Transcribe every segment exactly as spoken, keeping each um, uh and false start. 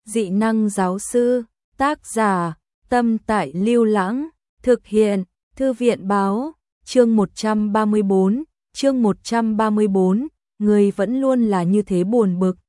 dị năng giáo sư, tác giả, Tâm Tại Lưu Lãng, thực hiện, Thư viện báo, chương một trăm ba mươi bốn, chương một trăm ba mươi bốn, người vẫn luôn là như thế buồn bực.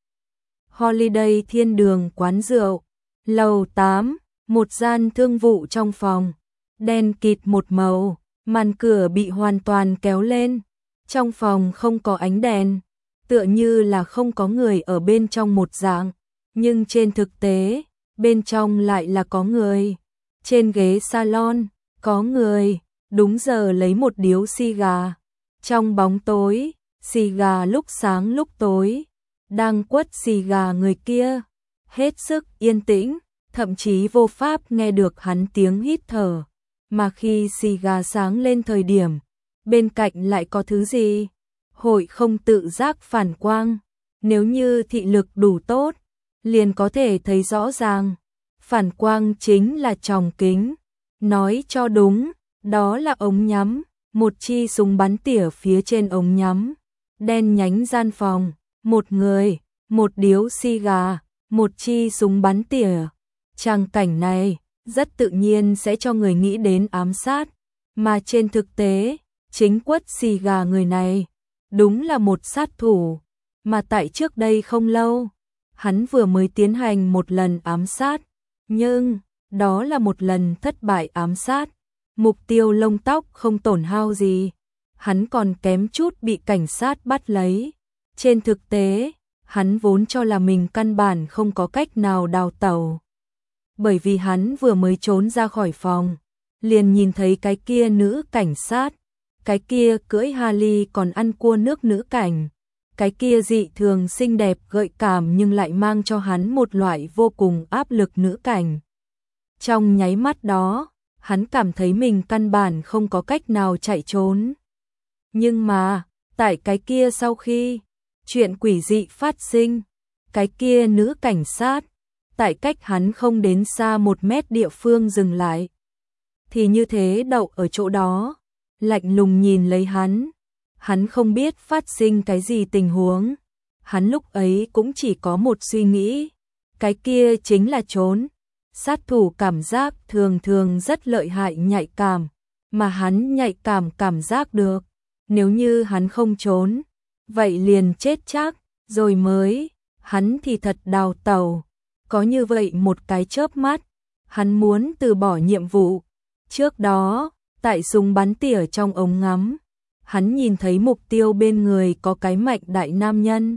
Holiday Thiên Đường quán rượu, lầu tám, một gian thương vụ trong phòng, đen kịt một màu, màn cửa bị hoàn toàn kéo lên, trong phòng không có ánh đèn, tựa như là không có người ở bên trong một dạng, nhưng trên thực tế, bên trong lại là có người. Trên ghế salon, có người, đúng giờ lấy một điếu xì gà. Trong bóng tối, xì gà lúc sáng lúc tối, đang quất xì gà người kia, hết sức yên tĩnh, thậm chí vô pháp nghe được hắn tiếng hít thở. Mà khi xì gà sáng lên thời điểm, bên cạnh lại có thứ gì? Hội không tự giác phản quang, nếu như thị lực đủ tốt, liền có thể thấy rõ ràng. Phản quang chính là tròng kính, nói cho đúng, đó là ống nhắm, một chi súng bắn tỉa phía trên ống nhắm, đen nhánh gian phòng, một người, một điếu xì gà, một chi súng bắn tỉa. Tràng cảnh này rất tự nhiên sẽ cho người nghĩ đến ám sát, mà trên thực tế, chính quất xì gà người này, đúng là một sát thủ, mà tại trước đây không lâu, hắn vừa mới tiến hành một lần ám sát, nhưng đó là một lần thất bại ám sát, mục tiêu lông tóc không tổn hao gì, hắn còn kém chút bị cảnh sát bắt lấy. Trên thực tế, hắn vốn cho là mình căn bản không có cách nào đào tẩu. Bởi vì hắn vừa mới trốn ra khỏi phòng, liền nhìn thấy cái kia nữ cảnh sát, cái kia cưỡi Harley còn ăn cua nước nữ cảnh, cái kia dị thường xinh đẹp gợi cảm nhưng lại mang cho hắn một loại vô cùng áp lực nữ cảnh. Trong nháy mắt đó, hắn cảm thấy mình căn bản không có cách nào chạy trốn. Nhưng mà, tại cái kia sau khi chuyện quỷ dị phát sinh, cái kia nữ cảnh sát, tại cách hắn không đến xa một mét địa phương dừng lại, thì như thế đậu ở chỗ đó, lạnh lùng nhìn lấy hắn. Hắn không biết phát sinh cái gì tình huống, hắn lúc ấy cũng chỉ có một suy nghĩ, cái kia chính là trốn. Sát thủ cảm giác thường thường rất lợi hại nhạy cảm, mà hắn nhạy cảm cảm giác được, nếu như hắn không trốn, vậy liền chết chắc, rồi mới, hắn thì thật đào tẩu. Có như vậy một cái chớp mắt, hắn muốn từ bỏ nhiệm vụ. Trước đó, tại súng bắn tỉa trong ống ngắm, hắn nhìn thấy mục tiêu bên người có cái mạnh đại nam nhân.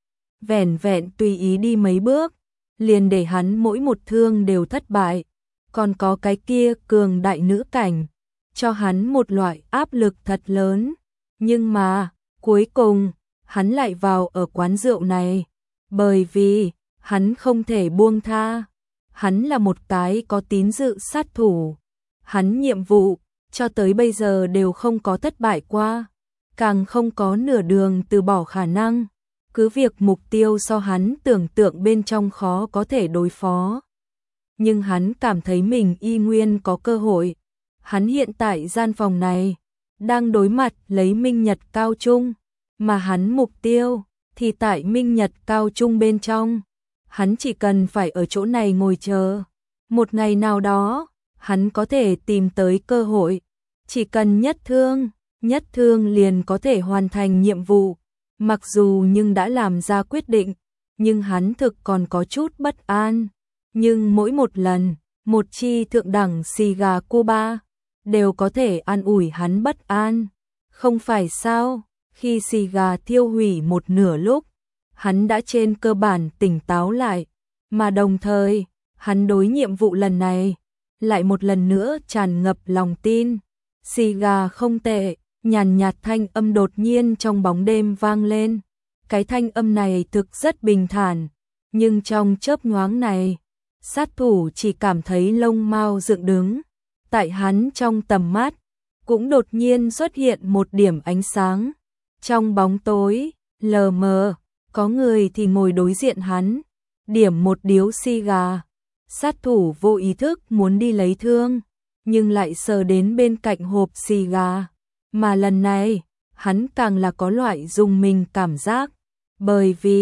Vẻn vẹn tùy ý đi mấy bước, liền để hắn mỗi một thương đều thất bại. Còn có cái kia cường đại nữ cảnh, cho hắn một loại áp lực thật lớn. Nhưng mà, cuối cùng, hắn lại vào ở quán rượu này, bởi vì hắn không thể buông tha. Hắn là một cái có tín dự sát thủ. Hắn nhiệm vụ, cho tới bây giờ đều không có thất bại qua, càng không có nửa đường từ bỏ khả năng. Cứ việc mục tiêu so hắn tưởng tượng bên trong khó có thể đối phó. Nhưng hắn cảm thấy mình y nguyên có cơ hội. Hắn hiện tại gian phòng này, đang đối mặt lấy Minh Nhật Cao Trung, mà hắn mục tiêu thì tại Minh Nhật Cao Trung bên trong. Hắn chỉ cần phải ở chỗ này ngồi chờ. Một ngày nào đó, hắn có thể tìm tới cơ hội. Chỉ cần nhất thương, nhất thương liền có thể hoàn thành nhiệm vụ. Mặc dù nhưng đã làm ra quyết định, nhưng hắn thực còn có chút bất an. Nhưng mỗi một lần, một chi thượng đẳng xì gà Cuba đều có thể an ủi hắn bất an. Không phải sao, khi xì gà thiêu hủy một nửa lúc, hắn đã trên cơ bản tỉnh táo lại, mà đồng thời, hắn đối nhiệm vụ lần này, lại một lần nữa tràn ngập lòng tin. Xì gà không tệ, nhàn nhạt thanh âm đột nhiên trong bóng đêm vang lên. Cái thanh âm này thực rất bình thản, nhưng trong chớp nhoáng này, sát thủ chỉ cảm thấy lông mao dựng đứng. Tại hắn trong tầm mắt, cũng đột nhiên xuất hiện một điểm ánh sáng. Trong bóng tối, lờ mờ, có người thì ngồi đối diện hắn, điểm một điếu xì gà. Sát thủ vô ý thức muốn đi lấy thương, nhưng lại sờ đến bên cạnh hộp xì gà. Mà lần này, hắn càng là có loại rùng mình cảm giác, bởi vì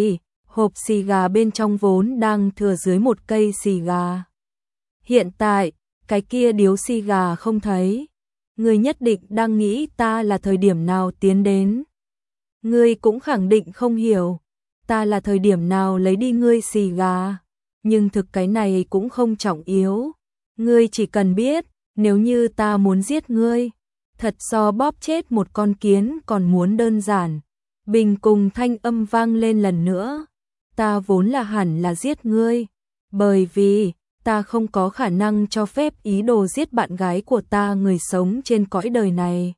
hộp xì gà bên trong vốn đang thừa dưới một cây xì gà. Hiện tại, cái kia điếu xì gà không thấy. Ngươi nhất định đang nghĩ ta là thời điểm nào tiến đến. Ngươi cũng khẳng định không hiểu, ta là thời điểm nào lấy đi ngươi xì gà. Nhưng thực cái này cũng không trọng yếu. Ngươi chỉ cần biết, nếu như ta muốn giết ngươi, thật so bóp chết một con kiến còn muốn đơn giản. Bình cùng thanh âm vang lên lần nữa. Ta vốn là hẳn là giết ngươi, bởi vì ta không có khả năng cho phép ý đồ giết bạn gái của ta người sống trên cõi đời này.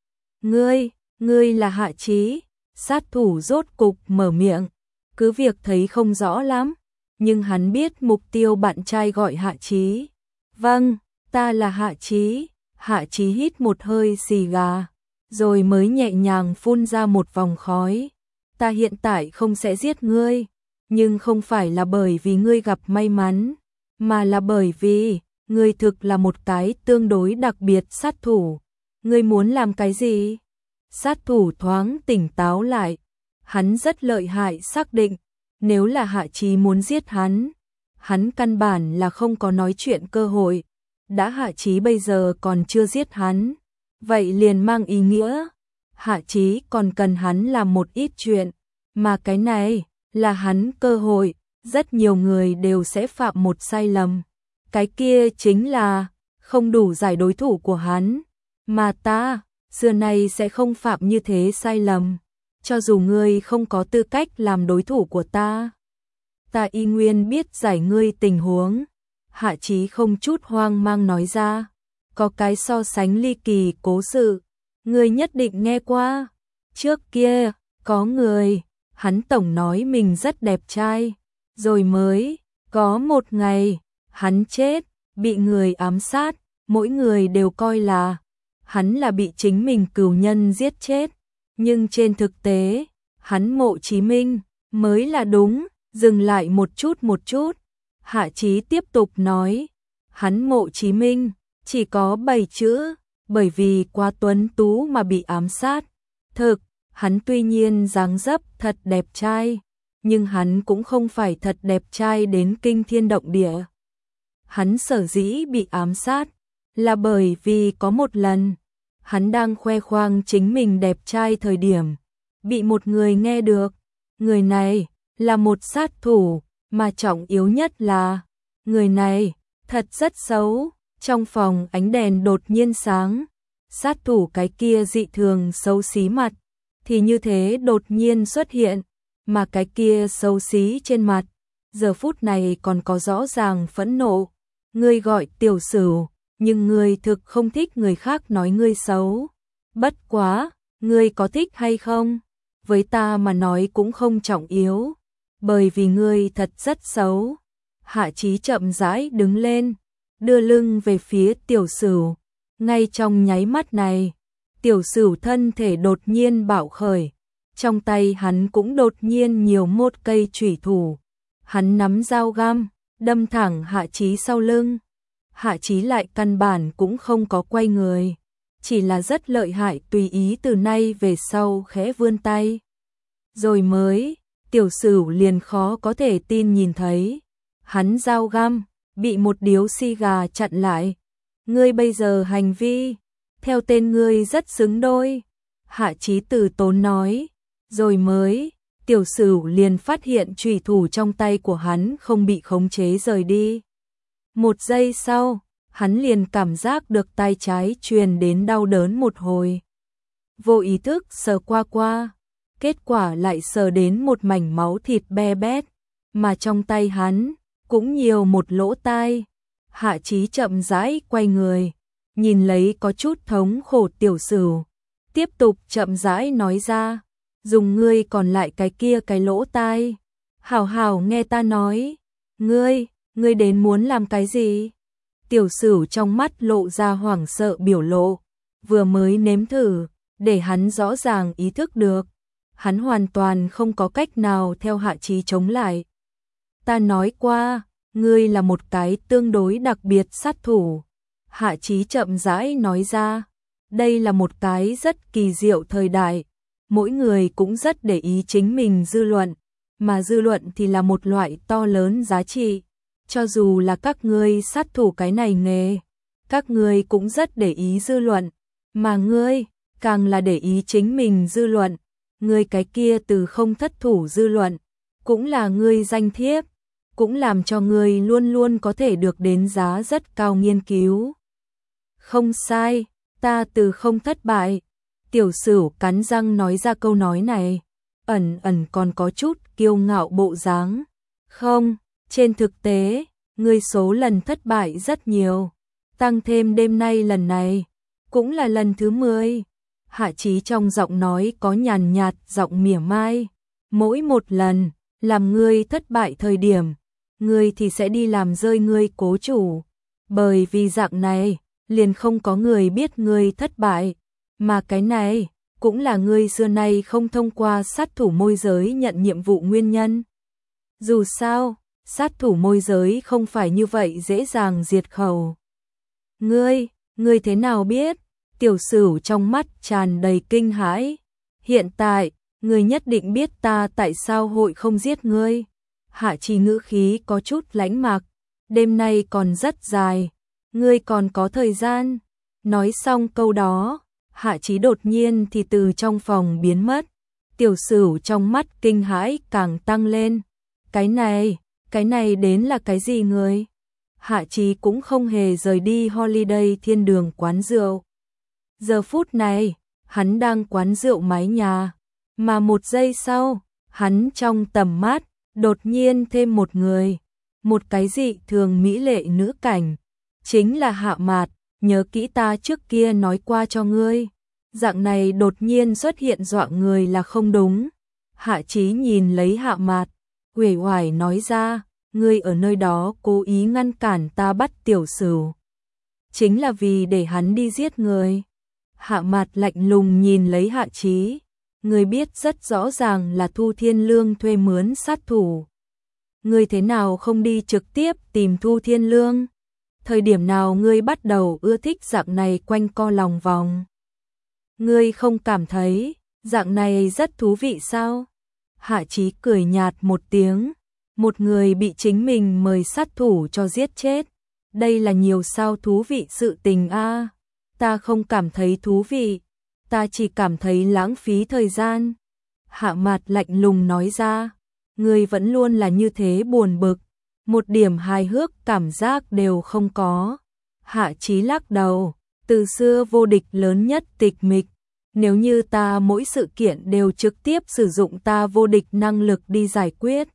Ngươi, ngươi là Hạ Chí, sát thủ rốt cục mở miệng, cứ việc thấy không rõ lắm, nhưng hắn biết mục tiêu bạn trai gọi Hạ Chí. Vâng, ta là Hạ Chí. Hạ Chí hít một hơi xì gà, rồi mới nhẹ nhàng phun ra một vòng khói. Ta hiện tại không sẽ giết ngươi, nhưng không phải là bởi vì ngươi gặp may mắn, mà là bởi vì ngươi thực là một cái tương đối đặc biệt sát thủ. Ngươi muốn làm cái gì? Sát thủ thoáng tỉnh táo lại, hắn rất lợi hại xác định, nếu là Hạ Chí muốn giết hắn, hắn căn bản là không có nói chuyện cơ hội. Đã Hạ Chí bây giờ còn chưa giết hắn, vậy liền mang ý nghĩa Hạ Chí còn cần hắn làm một ít chuyện, mà cái này là hắn cơ hội. Rất nhiều người đều sẽ phạm một sai lầm, cái kia chính là không đủ giải đối thủ của hắn, mà ta xưa nay sẽ không phạm như thế sai lầm. Cho dù ngươi không có tư cách làm đối thủ của ta, ta y nguyên biết giải ngươi tình huống. Hạ Chí không chút hoang mang nói ra, có cái so sánh ly kỳ cố sự, ngươi nhất định nghe qua. Trước kia, có người, hắn tổng nói mình rất đẹp trai, rồi mới có một ngày, hắn chết, bị người ám sát, mỗi người đều coi là hắn là bị chính mình cừu nhân giết chết, nhưng trên thực tế, hắn Mộ Chí Minh mới là đúng. Dừng lại một chút một chút, Hạ Chí tiếp tục nói, hắn Mộ Chí Minh chỉ có bảy chữ, bởi vì quá tuấn tú mà bị ám sát. Thực, hắn tuy nhiên dáng dấp thật đẹp trai, nhưng hắn cũng không phải thật đẹp trai đến kinh thiên động địa. Hắn sở dĩ bị ám sát là bởi vì có một lần, hắn đang khoe khoang chính mình đẹp trai thời điểm, bị một người nghe được. Người này là một sát thủ, mà trọng yếu nhất là người này thật rất xấu. Trong phòng ánh đèn đột nhiên sáng, sát thủ cái kia dị thường xấu xí mặt thì như thế đột nhiên xuất hiện, mà cái kia xấu xí trên mặt giờ phút này còn có rõ ràng phẫn nộ. Ngươi gọi Tiểu Sửu, nhưng ngươi thực không thích người khác nói ngươi xấu. Bất quá, ngươi có thích hay không, với ta mà nói cũng không trọng yếu, bởi vì ngươi thật rất xấu. Hạ Chí chậm rãi đứng lên, đưa lưng về phía Tiểu Sửu. Ngay trong nháy mắt này, Tiểu Sửu thân thể đột nhiên bạo khởi, trong tay hắn cũng đột nhiên nhiều một cây chủy thủ. Hắn nắm dao găm, đâm thẳng Hạ Chí sau lưng. Hạ Chí lại căn bản cũng không có quay người, chỉ là rất lợi hại tùy ý từ nay về sau khẽ vươn tay. Rồi mới, Tiểu Sửu liền khó có thể tin nhìn thấy, hắn dao găm bị một điếu xì gà chặn lại. Ngươi bây giờ hành vi, theo tên ngươi rất xứng đôi. Hạ Chí từ tốn nói, rồi mới, Tiểu Sửu liền phát hiện chủy thủ trong tay của hắn không bị khống chế rời đi. Một giây sau, hắn liền cảm giác được tay trái truyền đến đau đớn một hồi. Vô ý thức sờ qua qua, kết quả lại sờ đến một mảnh máu thịt be bét, mà trong tay hắn cũng nhiều một lỗ tai. Hạ Chí chậm rãi quay người, nhìn lấy có chút thống khổ Tiểu Sửu, tiếp tục chậm rãi nói ra, dùng ngươi còn lại cái kia cái lỗ tai, hảo hảo nghe ta nói. Ngươi, ngươi đến muốn làm cái gì? Tiểu Sửu trong mắt lộ ra hoảng sợ biểu lộ, vừa mới nếm thử, để hắn rõ ràng ý thức được, hắn hoàn toàn không có cách nào theo Hạ Chí chống lại. Ta nói qua, ngươi là một cái tương đối đặc biệt sát thủ. Hạ Chí chậm rãi nói ra, đây là một cái rất kỳ diệu thời đại, mỗi người cũng rất để ý chính mình dư luận, mà dư luận thì là một loại to lớn giá trị. Cho dù là các ngươi sát thủ cái này nghề, các ngươi cũng rất để ý dư luận, mà ngươi càng là để ý chính mình dư luận. Ngươi cái kia từ không thất thủ dư luận, cũng là ngươi danh thiếp, cũng làm cho ngươi luôn luôn có thể được đến giá rất cao nghiên cứu. Không sai, ta từ không thất bại. Tiểu Sửu cắn răng nói ra câu nói này, ẩn ẩn còn có chút kiêu ngạo bộ dáng. Không, trên thực tế, ngươi số lần thất bại rất nhiều, tăng thêm đêm nay lần này, cũng là lần thứ mười. Hạ Chí trong giọng nói có nhàn nhạt giọng mỉa mai, mỗi một lần làm ngươi thất bại thời điểm, ngươi thì sẽ đi làm rơi ngươi cố chủ, bởi vì dạng này liền không có người biết ngươi thất bại, mà cái này cũng là ngươi xưa nay không thông qua sát thủ môi giới nhận nhiệm vụ nguyên nhân. Dù sao, sát thủ môi giới không phải như vậy dễ dàng diệt khẩu. Ngươi, ngươi thế nào biết? Tiểu Sửu trong mắt tràn đầy kinh hãi. Hiện tại, ngươi nhất định biết ta tại sao hội không giết ngươi. Hạ Chí ngữ khí có chút lãnh mạc. Đêm nay còn rất dài, ngươi còn có thời gian. Nói xong câu đó, Hạ Chí đột nhiên thì từ trong phòng biến mất. Tiểu Sửu trong mắt kinh hãi càng tăng lên. Cái này, cái này đến là cái gì ngươi? Hạ Chí cũng không hề rời đi Holiday Thiên Đường quán rượu. Giờ phút này, hắn đang quán rượu mái nhà, mà một giây sau, hắn trong tầm mắt, đột nhiên thêm một người, một cái dị thường mỹ lệ nữ cảnh, chính là Hạ Mạt, nhớ kỹ ta trước kia nói qua cho ngươi, dạng này đột nhiên xuất hiện dọa người là không đúng. Hạ Chí nhìn lấy Hạ Mạt, uể oải nói ra, ngươi ở nơi đó cố ý ngăn cản ta bắt Tiểu Sửu, chính là vì để hắn đi giết người. Hạ Mạt lạnh lùng nhìn lấy Hạ Chí, người biết rất rõ ràng là Thu Thiên Lương thuê mướn sát thủ. Ngươi thế nào không đi trực tiếp tìm Thu Thiên Lương? Thời điểm nào ngươi bắt đầu ưa thích dạng này quanh co lòng vòng? Ngươi không cảm thấy dạng này rất thú vị sao? Hạ Chí cười nhạt một tiếng, một người bị chính mình mời sát thủ cho giết chết. Đây là nhiều sao thú vị sự tình a. À. Ta không cảm thấy thú vị, ta chỉ cảm thấy lãng phí thời gian. Hạ Mạt lạnh lùng nói ra, ngươi vẫn luôn là như thế buồn bực, một điểm hài hước cảm giác đều không có. Hạ Chí lắc đầu, từ xưa vô địch lớn nhất tịch mịch, nếu như ta mỗi sự kiện đều trực tiếp sử dụng ta vô địch năng lực đi giải quyết,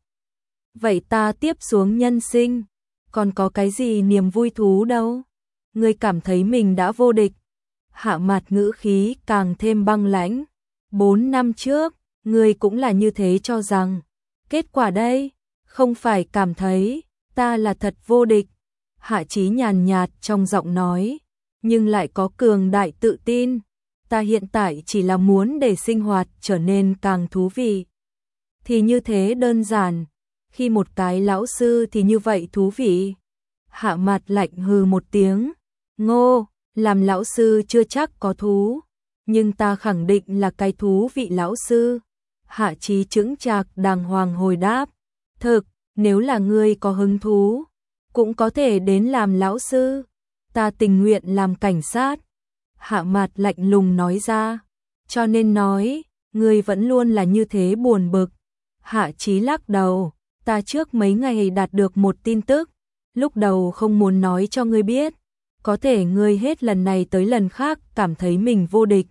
vậy ta tiếp xuống nhân sinh, còn có cái gì niềm vui thú đâu? Ngươi cảm thấy mình đã vô địch. Hạ Mạt ngữ khí càng thêm băng lãnh. Bốn năm trước, ngươi cũng là như thế cho rằng. Kết quả đây, không phải cảm thấy, ta là thật vô địch. Hạ Chí nhàn nhạt trong giọng nói, nhưng lại có cường đại tự tin. Ta hiện tại chỉ là muốn để sinh hoạt trở nên càng thú vị. Thì như thế đơn giản, khi một cái lão sư thì như vậy thú vị. Hạ Mạt lạnh hừ một tiếng, ngô, làm lão sư chưa chắc có thú, nhưng ta khẳng định là cái thú vị lão sư. Hạ Chí chững chạc đàng hoàng hồi đáp, thực, nếu là ngươi có hứng thú, cũng có thể đến làm lão sư, ta tình nguyện làm cảnh sát. Hạ Mạt lạnh lùng nói ra, cho nên nói, ngươi vẫn luôn là như thế buồn bực. Hạ Chí lắc đầu, ta trước mấy ngày đạt được một tin tức, lúc đầu không muốn nói cho ngươi biết, có thể ngươi hết lần này tới lần khác cảm thấy mình vô địch.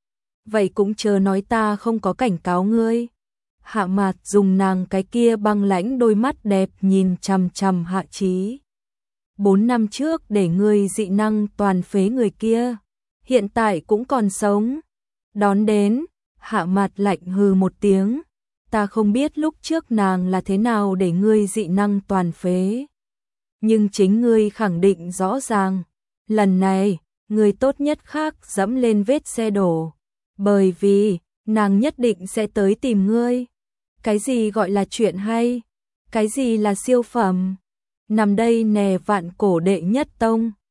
Vậy cũng chớ nói ta không có cảnh cáo ngươi. Hạ Mạt dùng nàng cái kia băng lãnh đôi mắt đẹp nhìn chằm chằm Hạ Chí. Bốn năm trước để ngươi dị năng toàn phế người kia, hiện tại cũng còn sống. Đón đến, Hạ Mạt lạnh hừ một tiếng, ta không biết lúc trước nàng là thế nào để ngươi dị năng toàn phế. Nhưng chính ngươi khẳng định rõ ràng, lần này, ngươi tốt nhất khác dẫm lên vết xe đổ, bởi vì, nàng nhất định sẽ tới tìm ngươi. Cái gì gọi là chuyện hay? Cái gì là siêu phẩm? Nằm đây nè vạn cổ đệ nhất tông.